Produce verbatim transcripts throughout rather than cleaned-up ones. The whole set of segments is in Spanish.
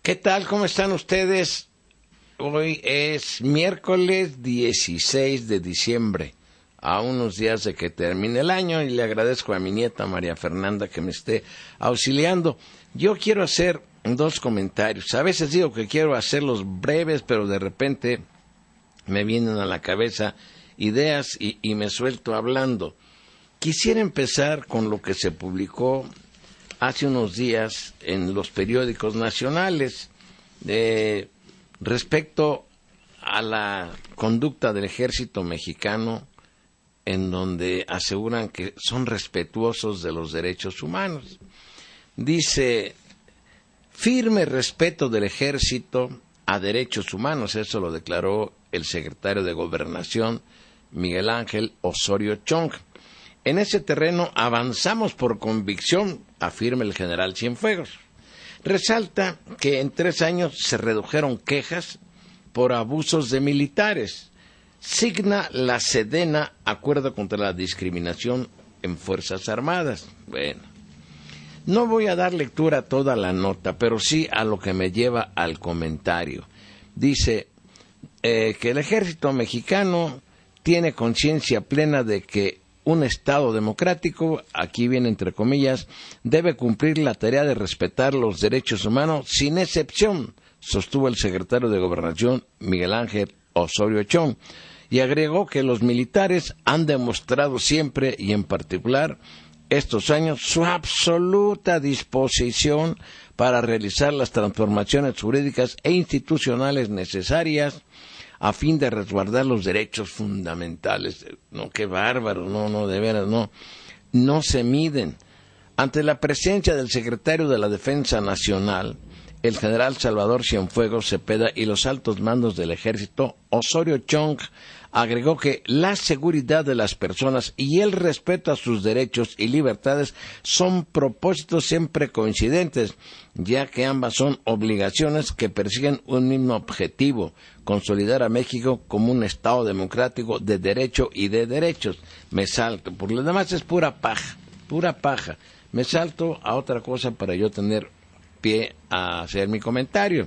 ¿Qué tal? ¿Cómo están ustedes? Hoy es miércoles dieciséis de diciembre, a unos días de que termine el año, y le agradezco a mi nieta María Fernanda que me esté auxiliando. Yo quiero hacer dos comentarios. A veces digo que quiero hacerlos breves, pero de repente me vienen a la cabeza ideas y, y me suelto hablando. Quisiera empezar con lo que se publicó hace unos días en los periódicos nacionales eh, respecto a la conducta del ejército mexicano, en donde aseguran que son respetuosos de los derechos humanos. Dice, firme respeto del ejército a derechos humanos, eso lo declaró el secretario de Gobernación, Miguel Ángel Osorio Chong. En ese terreno avanzamos por convicción, afirma el general Cienfuegos. Resalta que en tres años se redujeron quejas por abusos de militares. Signa la Sedena acuerdo contra la discriminación en Fuerzas Armadas. Bueno, no voy a dar lectura a toda la nota, pero sí a lo que me lleva al comentario. Dice eh, que el ejército mexicano tiene conciencia plena de que un Estado democrático, aquí viene entre comillas, debe cumplir la tarea de respetar los derechos humanos sin excepción, sostuvo el secretario de Gobernación Miguel Ángel Osorio Chong, y agregó que los militares han demostrado siempre, y en particular estos años, su absoluta disposición para realizar las transformaciones jurídicas e institucionales necesarias a fin de resguardar los derechos fundamentales. No, qué bárbaro, no, no, de veras, no. No se miden. Ante la presencia del secretario de la Defensa Nacional, el general Salvador Cienfuegos Cepeda y los altos mandos del ejército, Osorio Chong agregó que la seguridad de las personas y el respeto a sus derechos y libertades son propósitos siempre coincidentes, ya que ambas son obligaciones que persiguen un mismo objetivo: consolidar a México como un Estado democrático de derecho y de derechos. Me salto, por lo demás es pura paja, pura paja. Me salto a otra cosa para yo tener pie a hacer mi comentario.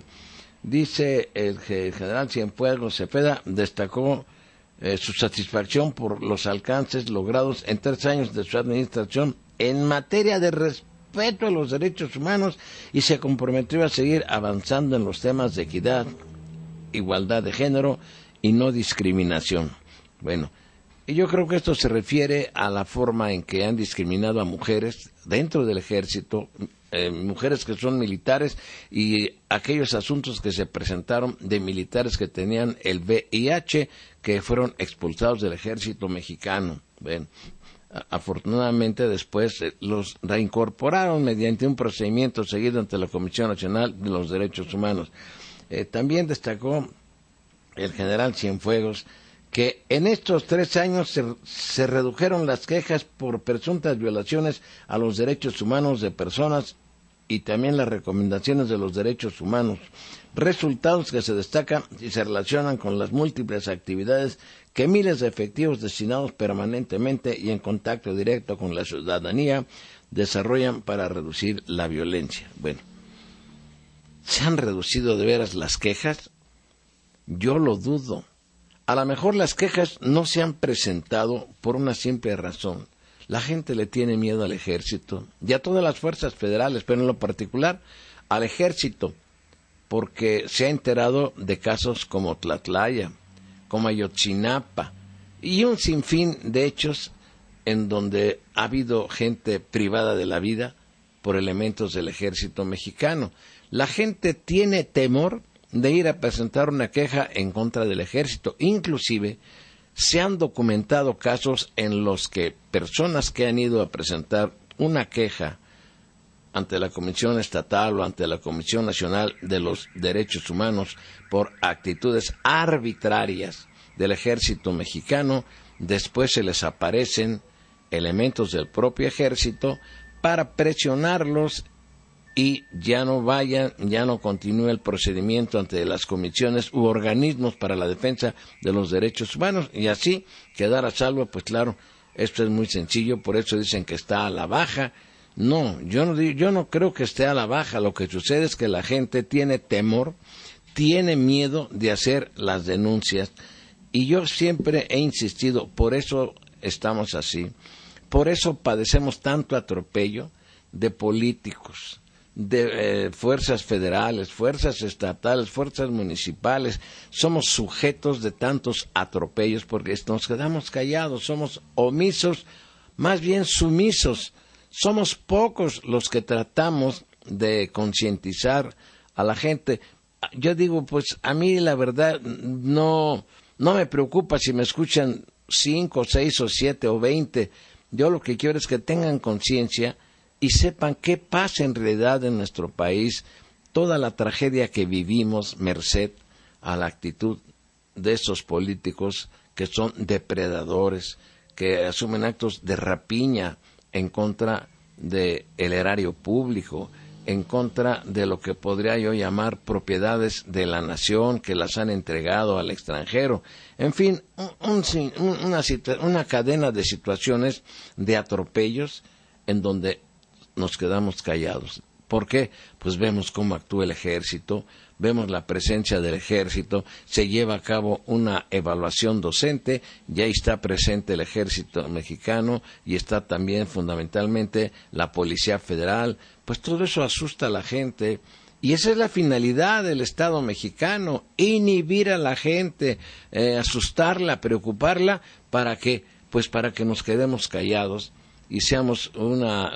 Dice el general Cienfuegos Cepeda, destacó eh, su satisfacción por los alcances logrados en tres años de su administración en materia de respeto a los derechos humanos, y se comprometió a seguir avanzando en los temas de equidad, igualdad de género y no discriminación. Bueno, y yo creo que esto se refiere a la forma en que han discriminado a mujeres dentro del ejército, eh, mujeres que son militares, y aquellos asuntos que se presentaron de militares que tenían el V I H, que fueron expulsados del ejército mexicano. Bueno, afortunadamente después eh, los reincorporaron mediante un procedimiento seguido ante la Comisión Nacional de los Derechos Humanos. Eh, también destacó el general Cienfuegos que en estos tres años se, se redujeron las quejas por presuntas violaciones a los derechos humanos de personas y también las recomendaciones de los derechos humanos, resultados que se destacan y se relacionan con las múltiples actividades que miles de efectivos destinados permanentemente y en contacto directo con la ciudadanía desarrollan para reducir la violencia. Bueno, ¿se han reducido de veras las quejas? Yo lo dudo. A lo mejor las quejas no se han presentado por una simple razón. La gente le tiene miedo al ejército y a todas las fuerzas federales, pero en lo particular al ejército, porque se ha enterado de casos como Tlatlaya, como Ayotzinapa, y un sinfín de hechos en donde ha habido gente privada de la vida por elementos del ejército mexicano. La gente tiene temor de ir a presentar una queja en contra del ejército. Inclusive se han documentado casos en los que personas que han ido a presentar una queja ante la Comisión Estatal o ante la Comisión Nacional de los Derechos Humanos por actitudes arbitrarias del ejército mexicano, después se les aparecen elementos del propio ejército para presionarlos y ya no vayan, ya no continúe el procedimiento ante las comisiones u organismos para la defensa de los derechos humanos, y así quedar a salvo. Pues claro, esto es muy sencillo, por eso dicen que está a la baja, No, yo no, yo no creo que esté a la baja. Lo que sucede es que la gente tiene temor, tiene miedo de hacer las denuncias. Y yo siempre he insistido, por eso estamos así. Por eso padecemos tanto atropello de políticos, de eh, fuerzas federales, fuerzas estatales, fuerzas municipales. Somos sujetos de tantos atropellos porque nos quedamos callados, somos omisos, más bien sumisos. Somos pocos los que tratamos de concientizar a la gente. Yo digo, pues a mí la verdad no, no me preocupa si me escuchan cinco, seis o siete o veinte. Yo lo que quiero es que tengan conciencia y sepan qué pasa en realidad en nuestro país, toda la tragedia que vivimos merced a la actitud de esos políticos que son depredadores, que asumen actos de rapiña en contra del erario público, en contra de lo que podría yo llamar propiedades de la nación que las han entregado al extranjero. En fin, un, un, una, una cadena de situaciones de atropellos en donde nos quedamos callados. ¿Por qué? Pues vemos cómo actúa el ejército, vemos la presencia del ejército, se lleva a cabo una evaluación docente, ya está presente el ejército mexicano y está también fundamentalmente la Policía Federal. Pues todo eso asusta a la gente y esa es la finalidad del Estado mexicano, inhibir a la gente, eh, asustarla, preocuparla, ¿para qué? Pues para que nos quedemos callados y seamos un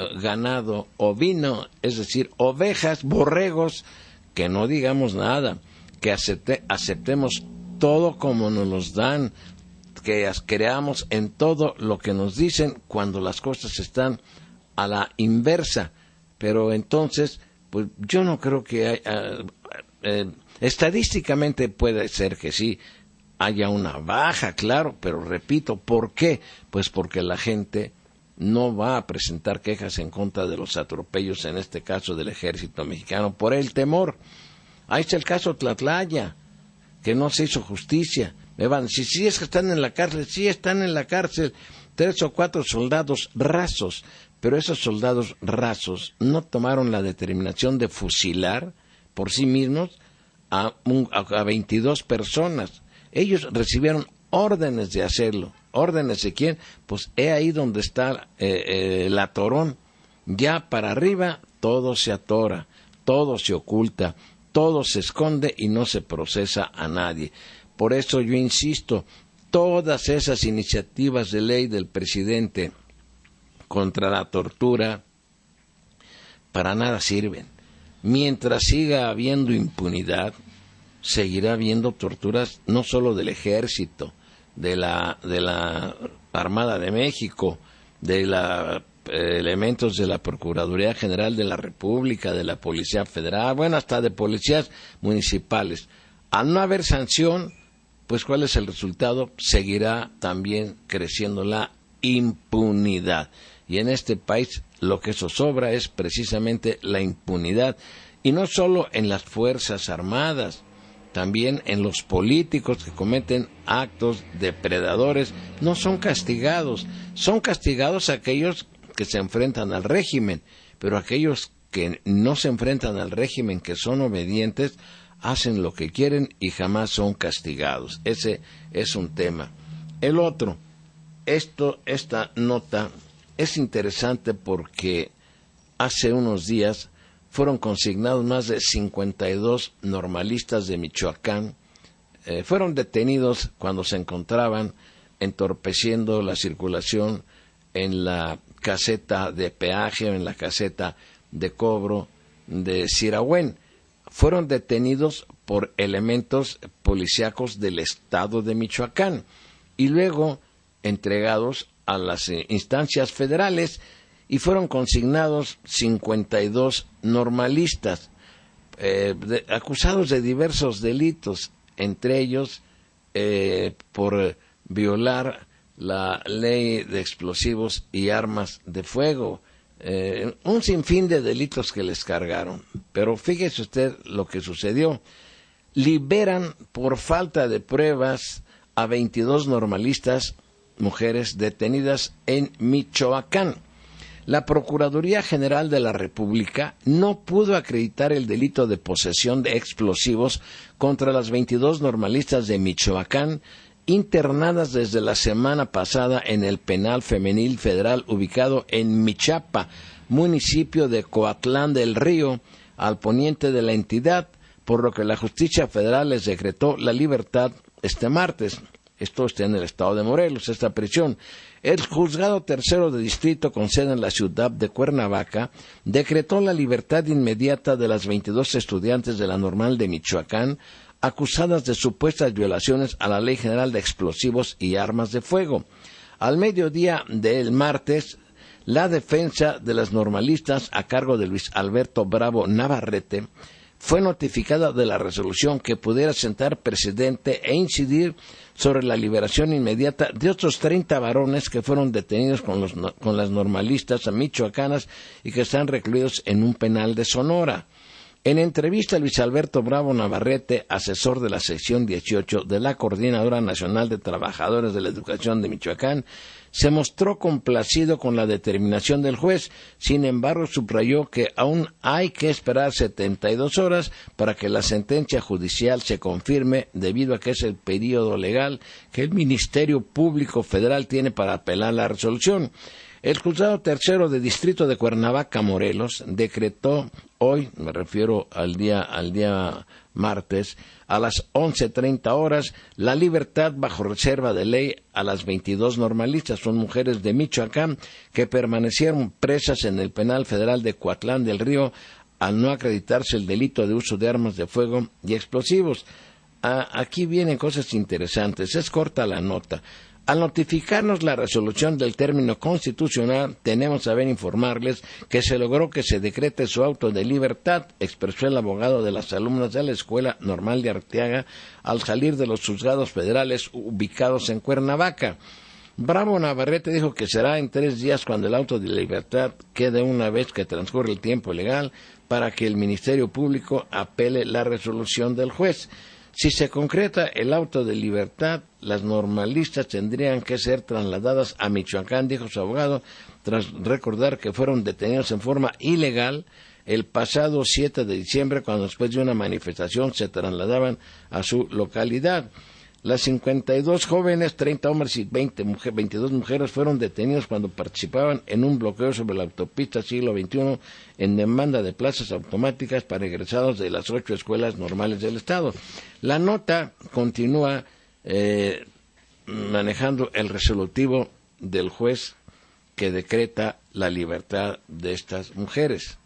ganado ovino, es decir, ovejas, borregos, que no digamos nada, que acepte, aceptemos todo como nos los dan, que creamos en todo lo que nos dicen cuando las cosas están a la inversa. Pero entonces, pues yo no creo que hay, uh, eh, estadísticamente puede ser que sí haya una baja, claro, pero repito, ¿por qué? Pues porque la gente no va a presentar quejas en contra de los atropellos, en este caso del ejército mexicano, por el temor. Ahí está el caso Tlatlaya, que no se hizo justicia. Me van a decir, sí, es que están en la cárcel, sí, están en la cárcel tres o cuatro soldados rasos, pero esos soldados rasos no tomaron la determinación de fusilar por sí mismos a, un, a veintidós personas. Ellos recibieron órdenes de hacerlo. ¿Órdenes de quién? Pues he ahí donde está eh, eh, el atorón. Ya para arriba todo se atora, todo se oculta, todo se esconde y no se procesa a nadie. Por eso yo insisto, todas esas iniciativas de ley del presidente contra la tortura para nada sirven. Mientras siga habiendo impunidad, seguirá habiendo torturas no solo del ejército, de la de la Armada de México, de los eh, elementos de la Procuraduría General de la República, de la Policía Federal, bueno, hasta de policías municipales. Al no haber sanción, pues ¿cuál es el resultado? Seguirá también creciendo la impunidad. Y en este país lo que zozobra es precisamente la impunidad. Y no solo en las Fuerzas Armadas, también en los políticos que cometen actos depredadores, no son castigados. Son castigados aquellos que se enfrentan al régimen, pero aquellos que no se enfrentan al régimen, que son obedientes, hacen lo que quieren y jamás son castigados. Ese es un tema. El otro, esto, esta nota es interesante porque hace unos días fueron consignados más de cincuenta y dos normalistas de Michoacán. Eh, fueron detenidos cuando se encontraban entorpeciendo la circulación en la caseta de peaje o en la caseta de cobro de Sirahuén. Fueron detenidos por elementos policíacos del estado de Michoacán y luego entregados a las eh, instancias federales y fueron consignados cincuenta y dos normalistas eh, de, acusados de diversos delitos, entre ellos eh, por violar la ley de explosivos y armas de fuego, eh, un sinfín de delitos que les cargaron. Pero fíjese usted lo que sucedió. Liberan por falta de pruebas a veintidós normalistas, mujeres detenidas en Michoacán. La Procuraduría General de la República no pudo acreditar el delito de posesión de explosivos contra las veintidós normalistas de Michoacán internadas desde la semana pasada en el Penal Femenil Federal ubicado en Michapa, municipio de Coatlán del Río, al poniente de la entidad, por lo que la Justicia Federal les decretó la libertad este martes. Esto está en el estado de Morelos, esta prisión. El juzgado tercero de distrito con sede en la ciudad de Cuernavaca decretó la libertad inmediata de las veintidós estudiantes de la Normal de Michoacán acusadas de supuestas violaciones a la Ley General de Explosivos y Armas de Fuego. Al mediodía del martes, la defensa de las normalistas a cargo de Luis Alberto Bravo Navarrete fue notificada de la resolución que pudiera sentar precedente e incidir sobre la liberación inmediata de otros treinta varones que fueron detenidos con, los, con las normalistas michoacanas y que están recluidos en un penal de Sonora. En entrevista, Luis Alberto Bravo Navarrete, asesor de la sección dieciocho de la Coordinadora Nacional de Trabajadores de la Educación de Michoacán, se mostró complacido con la determinación del juez. Sin embargo, subrayó que aún hay que esperar setenta y dos horas para que la sentencia judicial se confirme, debido a que es el período legal que el Ministerio Público Federal tiene para apelar la resolución. El juzgado tercero de distrito de Cuernavaca, Morelos, decretó hoy, me refiero al día, al día martes, a las once treinta horas, la libertad bajo reserva de ley a las veintidós normalistas. Son mujeres de Michoacán que permanecieron presas en el penal federal de Coatlán del Río al no acreditarse el delito de uso de armas de fuego y explosivos. Ah, aquí vienen cosas interesantes, es corta la nota. Al notificarnos la resolución del término constitucional, tenemos a bien informarles que se logró que se decrete su auto de libertad, expresó el abogado de las alumnas de la Escuela Normal de Arteaga al salir de los juzgados federales ubicados en Cuernavaca. Bravo Navarrete dijo que será en tres días cuando el auto de libertad quede una vez que transcurre el tiempo legal para que el Ministerio Público apele la resolución del juez. Si se concreta el auto de libertad, las normalistas tendrían que ser trasladadas a Michoacán, dijo su abogado, tras recordar que fueron detenidos en forma ilegal el pasado siete de diciembre, cuando después de una manifestación se trasladaban a su localidad. Las cincuenta y dos jóvenes, treinta hombres y veinte mujer, veintidós mujeres fueron detenidos cuando participaban en un bloqueo sobre la autopista siglo veintiuno en demanda de plazas automáticas para egresados de las ocho escuelas normales del Estado. La nota continúa eh, manejando el resolutivo del juez que decreta la libertad de estas mujeres.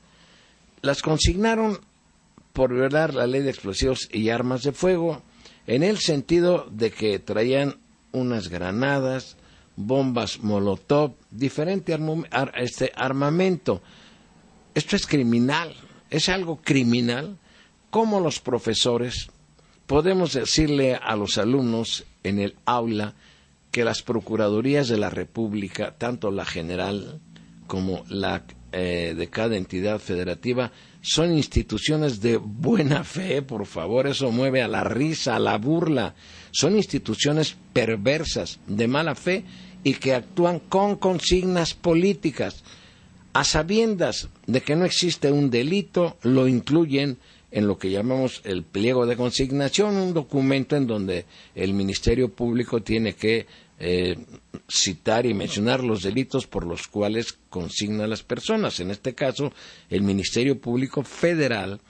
Las consignaron por violar la ley de explosivos y armas de fuego, en el sentido de que traían unas granadas, bombas molotov, diferente armo, ar, este, armamento. Esto es criminal, es algo criminal. ¿Cómo los profesores podemos decirle a los alumnos en el aula que las procuradurías de la República, tanto la general como la eh, de cada entidad federativa, son instituciones de buena fe? Por favor, eso mueve a la risa, a la burla. Son instituciones perversas, de mala fe, y que actúan con consignas políticas. A sabiendas de que no existe un delito, lo incluyen en lo que llamamos el pliego de consignación, un documento en donde el Ministerio Público tiene que eh, citar y mencionar los delitos por los cuales consigna a las personas. En este caso, el Ministerio Público Federal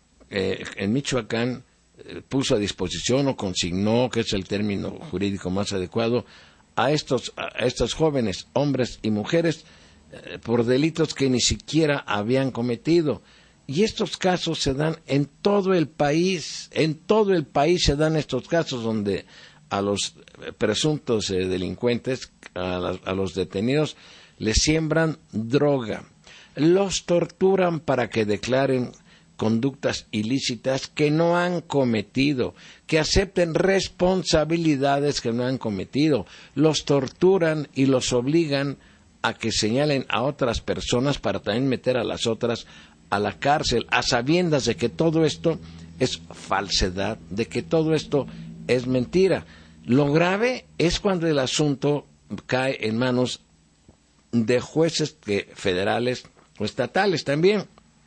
eh, en Michoacán eh, puso a disposición o consignó, que es el término jurídico más adecuado, a estos, a estos jóvenes, hombres y mujeres, eh, por delitos que ni siquiera habían cometido. Y estos casos se dan en todo el país, en todo el país se dan estos casos donde a los presuntos eh, delincuentes, a, la, a los detenidos, les siembran droga, los torturan para que declaren conductas ilícitas que no han cometido, que acepten responsabilidades que no han cometido, los torturan y los obligan a que señalen a otras personas para también meter a las otras a la cárcel, a sabiendas de que todo esto es falsedad, de que todo esto es mentira. Lo grave es cuando el asunto cae en manos de jueces que, federales o estatales también,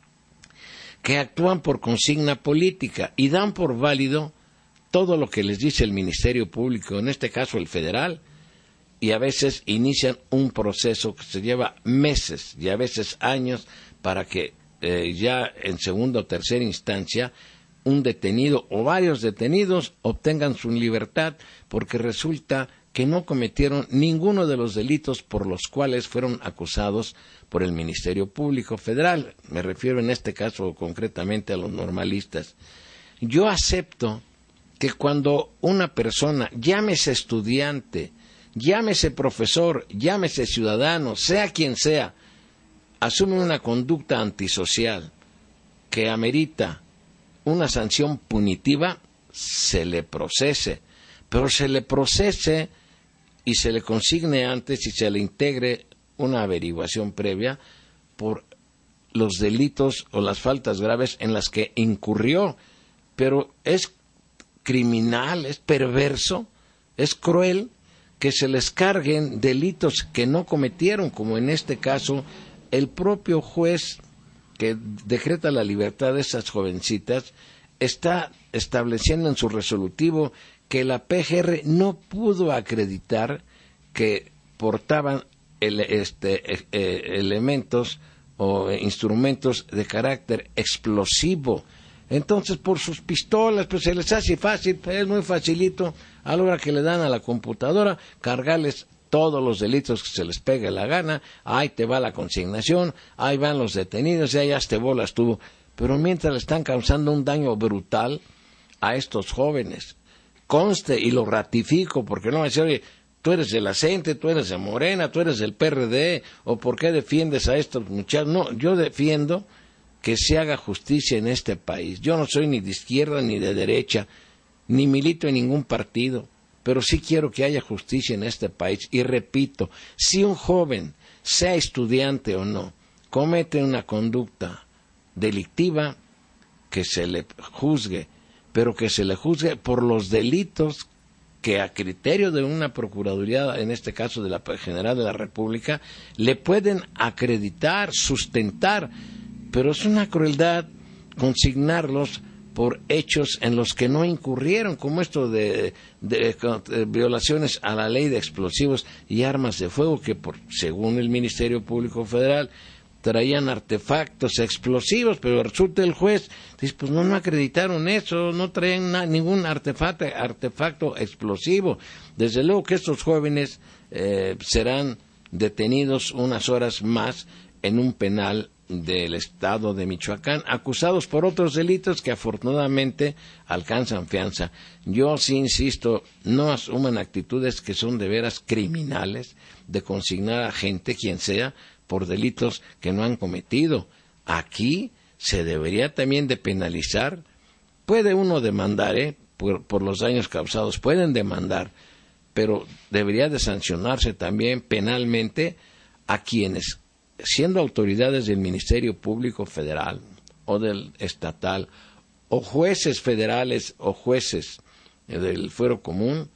que actúan por consigna política y dan por válido todo lo que les dice el Ministerio Público, en este caso el federal, y a veces inician un proceso que se lleva meses y a veces años para que eh, ya en segunda o tercera instancia un detenido o varios detenidos obtengan su libertad porque resulta que no cometieron ninguno de los delitos por los cuales fueron acusados por el Ministerio Público Federal. Me refiero en este caso concretamente a los normalistas. Yo acepto que cuando una persona, llámese estudiante, llámese profesor, llámese ciudadano, sea quien sea, asume una conducta antisocial que amerita una sanción punitiva, se le procese, pero se le procese y se le consigne antes y se le integre una averiguación previa por los delitos o las faltas graves en las que incurrió. Pero es criminal, es perverso, es cruel que se les carguen delitos que no cometieron, como en este caso el propio juez que decreta la libertad de esas jovencitas está estableciendo en su resolutivo que la P G R no pudo acreditar que portaban el, este, eh, eh, elementos o instrumentos de carácter explosivo. Entonces, por sus pistolas, pues se les hace fácil, es muy facilito, a la hora que le dan a la computadora, cargarles todos los delitos que se les pegue la gana, ahí te va la consignación, ahí van los detenidos, y ahí ya te bolas tú. Pero mientras le están causando un daño brutal a estos jóvenes, conste y lo ratifico, porque no me dice, oye, tú eres de la CENTE, tú eres de Morena, tú eres del P R D, o ¿por qué defiendes a estos muchachos? No, yo defiendo que se haga justicia en este país. Yo no soy ni de izquierda ni de derecha, ni milito en ningún partido, pero sí quiero que haya justicia en este país. Y repito, si un joven, sea estudiante o no, comete una conducta delictiva, que se le juzgue, pero que se le juzgue por los delitos que a criterio de una Procuraduría, en este caso de la General de la República, le pueden acreditar, sustentar, pero es una crueldad consignarlos por hechos en los que no incurrieron, como esto de, de, de, de violaciones a la ley de explosivos y armas de fuego, que por, según el Ministerio Público Federal traían artefactos explosivos, pero resulta el juez dice, pues no, no acreditaron eso, no traían na, ningún artefacto, artefacto explosivo. Desde luego que estos jóvenes eh, serán detenidos unas horas más en un penal del estado de Michoacán, acusados por otros delitos que afortunadamente alcanzan fianza. Yo sí insisto, no asuman actitudes que son de veras criminales, de consignar a gente, quien sea, por delitos que no han cometido. Aquí se debería también de penalizar. Puede uno demandar, ¿eh? por, por los daños causados, pueden demandar, pero debería de sancionarse también penalmente a quienes, siendo autoridades del Ministerio Público Federal o del estatal, o jueces federales o jueces del fuero común,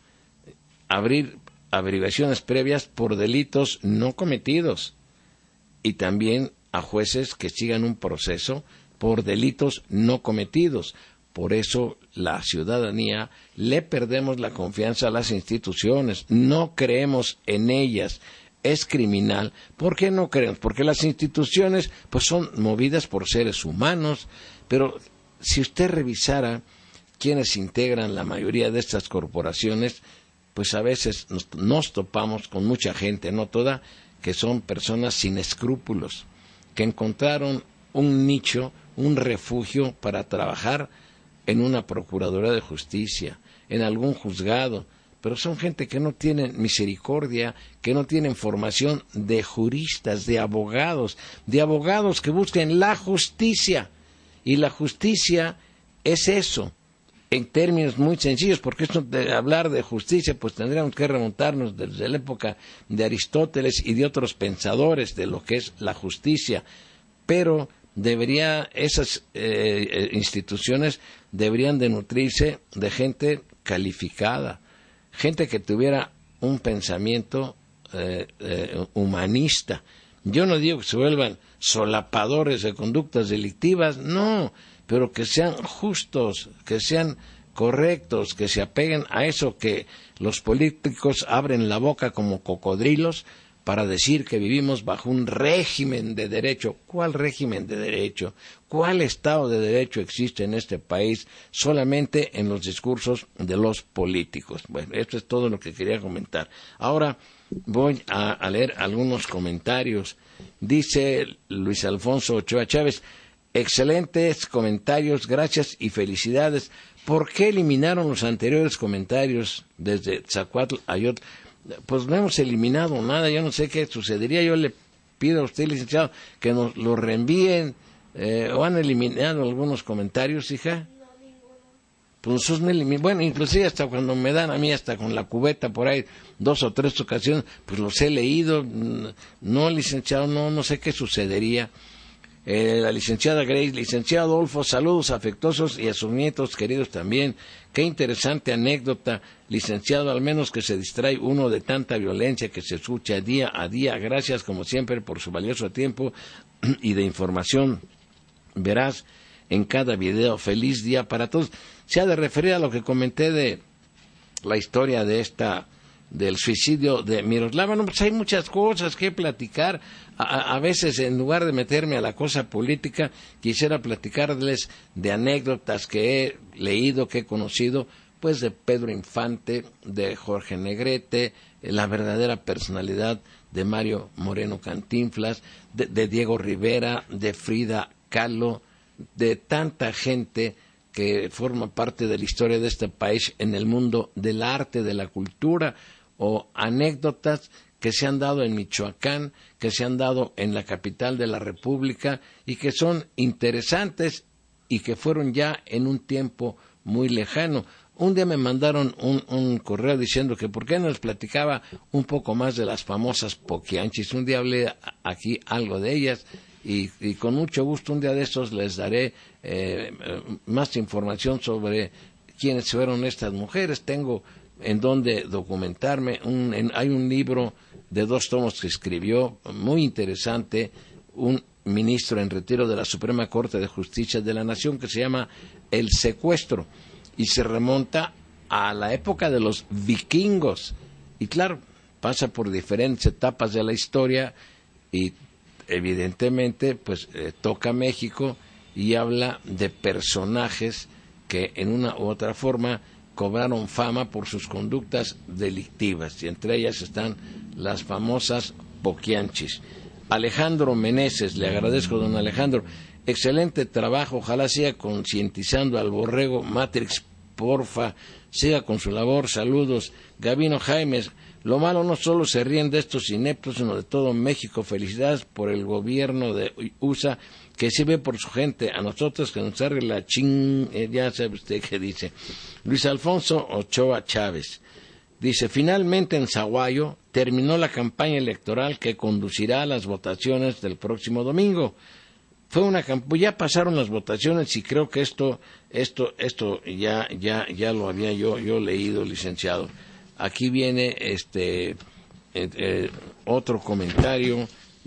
abrir averiguaciones previas por delitos no cometidos, y también a jueces que sigan un proceso por delitos no cometidos. Por eso la ciudadanía le perdemos la confianza a las instituciones, no creemos en ellas. Es criminal. ¿Por qué no creemos? Porque las instituciones pues son movidas por seres humanos, pero si usted revisara quienes integran la mayoría de estas corporaciones, pues a veces nos, nos topamos con mucha gente, no toda, que son personas sin escrúpulos, que encontraron un nicho, un refugio para trabajar en una Procuraduría de Justicia, en algún juzgado, pero son gente que no tienen misericordia, que no tienen formación de juristas, de abogados, de abogados que busquen la justicia. Y la justicia es eso, en términos muy sencillos, porque esto de hablar de justicia, pues tendríamos que remontarnos desde la época de Aristóteles y de otros pensadores de lo que es la justicia. Pero debería, esas eh, instituciones deberían de nutrirse de gente calificada, gente que tuviera un pensamiento eh, eh, humanista. Yo no digo que se vuelvan solapadores de conductas delictivas, no, pero que sean justos, que sean correctos, que se apeguen a eso que los políticos abren la boca como cocodrilos para decir que vivimos bajo un régimen de derecho. ¿Cuál régimen de derecho? ¿Cuál Estado de Derecho existe en este país? Solamente en los discursos de los políticos. Bueno, esto es todo lo que quería comentar. Ahora voy a, a leer algunos comentarios. Dice Luis Alfonso Ochoa Chávez, excelentes comentarios, gracias y felicidades. ¿Por qué eliminaron los anteriores comentarios desde Tzacuatl Ayotl? Pues no hemos eliminado nada, yo no sé qué sucedería. Yo le pido a usted, licenciado, que nos lo reenvíen. Eh, ¿O han eliminado algunos comentarios, hija? No, ninguno. Pues nosotros no eliminamos. Bueno, inclusive hasta cuando me dan a mí, hasta con la cubeta por ahí, dos o tres ocasiones, pues los he leído. No, licenciado, no, no sé qué sucedería. Eh, la licenciada Grace, licenciado Adolfo, saludos afectuosos y a sus nietos queridos también. Qué interesante anécdota, licenciado, al menos que se distrae uno de tanta violencia que se escucha día a día. Gracias como siempre por su valioso tiempo y de información. Verás en cada video. Feliz día para todos. Se ha de referir a lo que comenté de la historia de esta del suicidio de Miroslava. No, pues hay muchas cosas que platicar. A, a veces, en lugar de meterme a la cosa política, quisiera platicarles de anécdotas que he leído, que he conocido, pues de Pedro Infante, de Jorge Negrete, la verdadera personalidad de Mario Moreno Cantinflas, de, de Diego Rivera, de Frida Kahlo, de tanta gente que forma parte de la historia de este país en el mundo del arte, de la cultura, o anécdotas que se han dado en Michoacán, que se han dado en la capital de la República y que son interesantes y que fueron ya en un tiempo muy lejano. Un día me mandaron un, un correo diciendo que por qué no les platicaba un poco más de las famosas poquianchis. Un día hablé aquí algo de ellas y, y con mucho gusto un día de estos les daré eh, más información sobre quiénes fueron estas mujeres. Tengo en donde documentarme. Un, en, hay un libro de dos tomos que escribió, muy interesante, un ministro en retiro de la Suprema Corte de Justicia de la Nación, que se llama El Secuestro, y se remonta a la época de los vikingos. Y claro, pasa por diferentes etapas de la historia y evidentemente pues eh, toca México y habla de personajes que en una u otra forma cobraron fama por sus conductas delictivas, y entre ellas están las famosas poquianchis. Alejandro Meneses, le agradezco, don Alejandro, excelente trabajo, ojalá siga concientizando al borrego Matrix, porfa, siga con su labor, saludos. Gabino Jaimes, lo malo no solo se ríen de estos ineptos, sino de todo México. Felicidades por el gobierno de U S A, que sí ve por su gente, a nosotros que nos arregle la ching, eh, ya sabe usted qué dice. Luis Alfonso Ochoa Chávez dice, finalmente en Zaguayo terminó la campaña electoral que conducirá a las votaciones del próximo domingo. Fue una campaña, ya pasaron las votaciones y creo que esto, esto, esto ya, ya, ya lo había yo, yo leído, licenciado. Aquí viene este eh, eh, otro comentario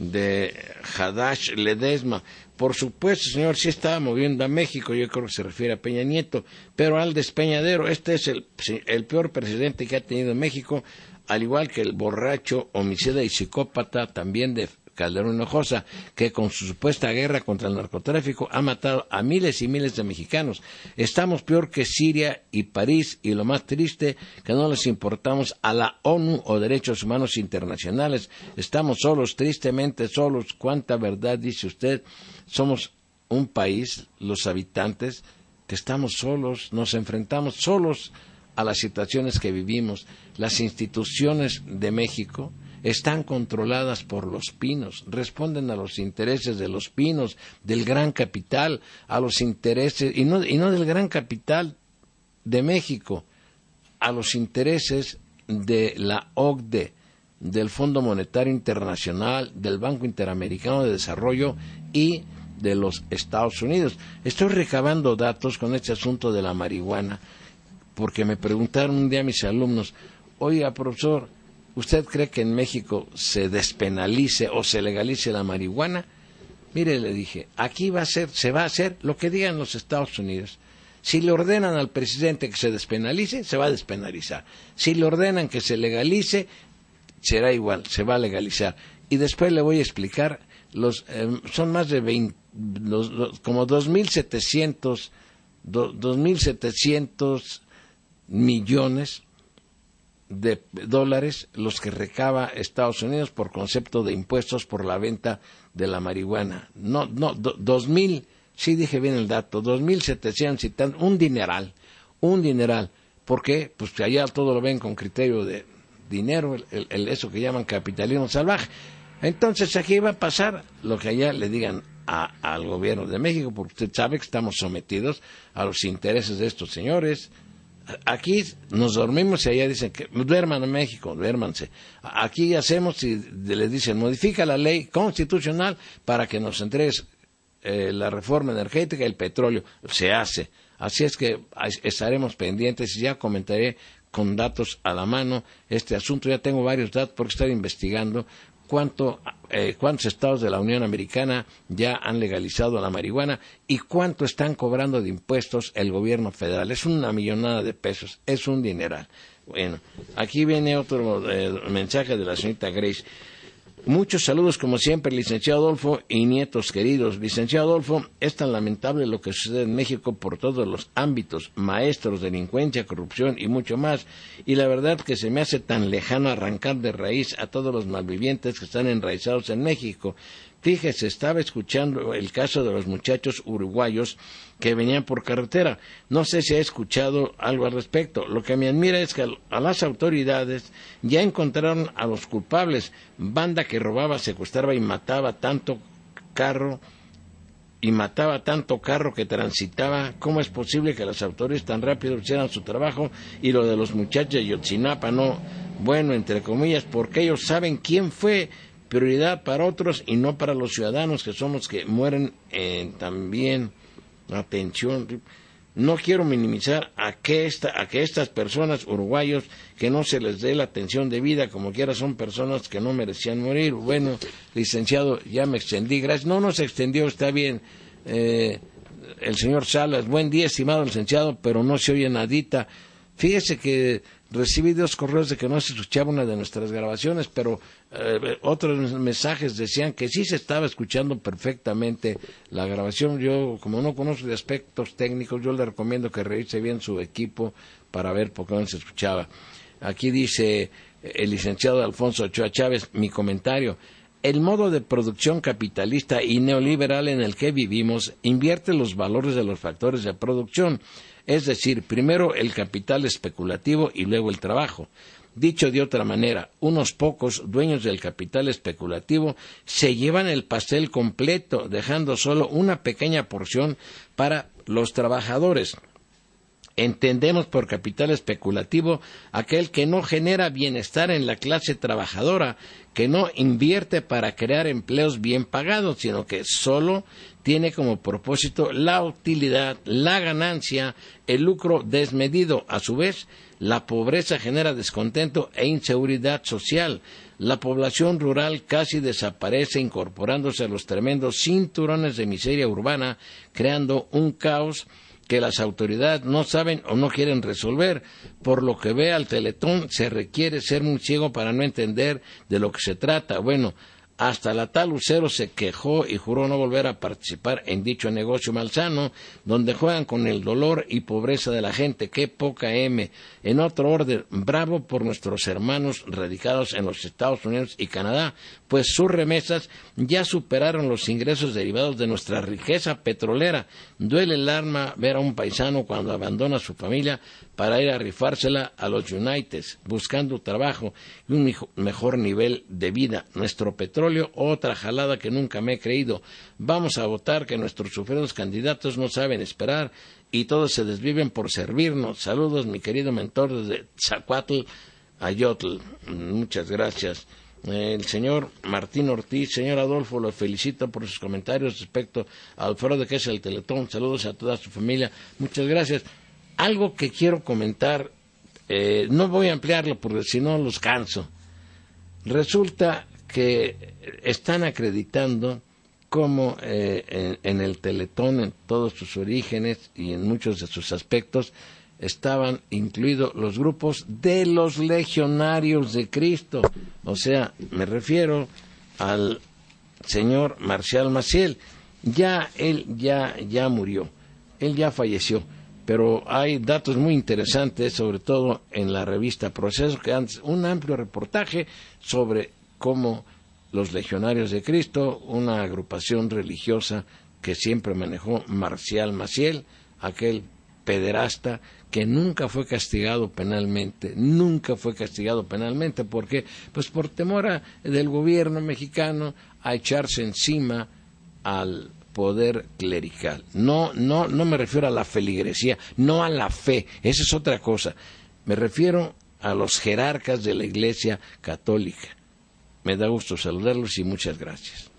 de Hadash Ledesma. Por supuesto, señor, sí estaba moviendo a México, yo creo que se refiere a Peña Nieto, pero al despeñadero, este es el, el peor presidente que ha tenido México, al igual que el borracho, homicida y psicópata también de Calderón Hinojosa, que con su supuesta guerra contra el narcotráfico ha matado a miles y miles de mexicanos. Estamos peor que Siria y París, y lo más triste, que no les importamos a la ONU o derechos humanos internacionales. Estamos solos, tristemente solos. ¿Cuánta verdad dice usted? Somos un país, los habitantes, que estamos solos, nos enfrentamos solos a las situaciones que vivimos. Las instituciones de México están controladas por los pinos, responden a los intereses de los pinos, del gran capital, a los intereses, y no, y no del gran capital de México, a los intereses de la O C D E, del Fondo Monetario Internacional, del Banco Interamericano de Desarrollo y de los Estados Unidos. Estoy recabando datos con este asunto de la marihuana, porque me preguntaron un día mis alumnos, oiga, profesor, ¿Usted cree que en México se despenalice o se legalice la marihuana? Mire, le dije, aquí va a ser, se va a hacer lo que digan los Estados Unidos. Si le ordenan al presidente que se despenalice, se va a despenalizar. Si le ordenan que se legalice, será igual, se va a legalizar. Y después le voy a explicar, los eh, son más de veinte, los, los, como dos mil setecientos millones de dólares los que recaba Estados Unidos por concepto de impuestos por la venta de la marihuana. No, no, do, dos mil, sí dije bien el dato, dos mil setecientos y tan, un dineral, un dineral. ¿Por qué? Pues que allá todo lo ven con criterio de dinero, el, el, el, eso que llaman capitalismo salvaje. Entonces aquí va a pasar lo que allá le digan a, al gobierno de México, porque usted sabe que estamos sometidos a los intereses de estos señores. Aquí nos dormimos y allá dicen que duerman en México, duérmanse. Aquí hacemos y les dicen modifica la ley constitucional para que nos entregues eh, la reforma energética y el petróleo. Se hace. Así es que estaremos pendientes y ya comentaré con datos a la mano este asunto. Ya tengo varios datos porque estoy investigando cuánto, eh, cuántos estados de la Unión Americana ya han legalizado la marihuana y cuánto están cobrando de impuestos el gobierno federal. Es una millonada de pesos, es un dineral. Bueno, aquí viene otro eh, mensaje de la señorita Grace. Muchos saludos, como siempre, licenciado Adolfo y nietos queridos. Licenciado Adolfo, es tan lamentable lo que sucede en México por todos los ámbitos, maestros, delincuencia, corrupción y mucho más. Y la verdad que se me hace tan lejano arrancar de raíz a todos los malvivientes que están enraizados en México. Fíjese, estaba escuchando el caso de los muchachos uruguayos que venían por carretera. No sé si ha escuchado algo al respecto. Lo que me admira es que a las autoridades ya encontraron a los culpables. Banda que robaba, secuestraba y mataba tanto carro y mataba tanto carro que transitaba. ¿Cómo es posible que las autoridades tan rápido hicieran su trabajo? Y lo de los muchachos de Yotzinapa, no, bueno, entre comillas, porque ellos saben quién fue. Prioridad para otros y no para los ciudadanos que son los que mueren eh, también. Atención, no quiero minimizar a que, esta, a que estas personas uruguayos que no se les dé la atención debida, como quiera son personas que no merecían morir. Bueno, licenciado, ya me extendí, gracias. No, no se extendió, está bien. Eh, el señor Salas, buen día, estimado licenciado, pero no se oye nadita. Fíjese que recibí dos correos de que no se escuchaba una de nuestras grabaciones, pero eh, otros mensajes decían que sí se estaba escuchando perfectamente la grabación. Yo, como no conozco de aspectos técnicos, yo le recomiendo que revise bien su equipo para ver por qué no se escuchaba. Aquí dice el licenciado Alfonso Ochoa Chávez, mi comentario. El modo de producción capitalista y neoliberal en el que vivimos invierte los valores de los factores de producción. Es decir, primero el capital especulativo y luego el trabajo. Dicho de otra manera, unos pocos dueños del capital especulativo se llevan el pastel completo, dejando solo una pequeña porción para los trabajadores. Entendemos por capital especulativo aquel que no genera bienestar en la clase trabajadora, que no invierte para crear empleos bien pagados, sino que solo tiene como propósito la utilidad, la ganancia, el lucro desmedido. A su vez, la pobreza genera descontento e inseguridad social. La población rural casi desaparece incorporándose a los tremendos cinturones de miseria urbana, creando un caos que las autoridades no saben o no quieren resolver. Por lo que ve al Teletón, se requiere ser muy ciego para no entender de lo que se trata. Bueno, hasta la tal Lucero se quejó y juró no volver a participar en dicho negocio malsano, donde juegan con el dolor y pobreza de la gente. ¡Qué poca M! En otro orden, bravo por nuestros hermanos radicados en los Estados Unidos y Canadá, pues sus remesas ya superaron los ingresos derivados de nuestra riqueza petrolera. Duele el alma ver a un paisano cuando abandona a su familia para ir a rifársela a los Uniteds, buscando trabajo y un mejor nivel de vida. Nuestro petróleo, otra jalada que nunca me he creído. Vamos a votar que nuestros sufridos candidatos no saben esperar y todos se desviven por servirnos. Saludos, mi querido mentor desde Zacuatl, Ayotl. Muchas gracias. El señor Martín Ortiz, señor Adolfo, lo felicito por sus comentarios respecto al foro de que es el Teletón. Saludos a toda su familia. Muchas gracias. Algo que quiero comentar, eh, no voy a ampliarlo porque si no los canso. resulta que están acreditando cómo eh, en, en el Teletón, en todos sus orígenes y en muchos de sus aspectos, estaban incluidos los grupos de los legionarios de Cristo. O sea, me refiero al señor Marcial Maciel. Ya él ya, ya murió, él ya falleció, pero hay datos muy interesantes, sobre todo en la revista Proceso, que han un amplio reportaje sobre cómo los Legionarios de Cristo, una agrupación religiosa que siempre manejó Marcial Maciel, aquel pederasta que nunca fue castigado penalmente, nunca fue castigado penalmente, ¿por qué? Pues por temor a, del gobierno mexicano a echarse encima al poder clerical. No, no, no me refiero a la feligresía, no a la fe, esa es otra cosa. Me refiero a los jerarcas de la Iglesia Católica. Me da gusto saludarlos y muchas gracias.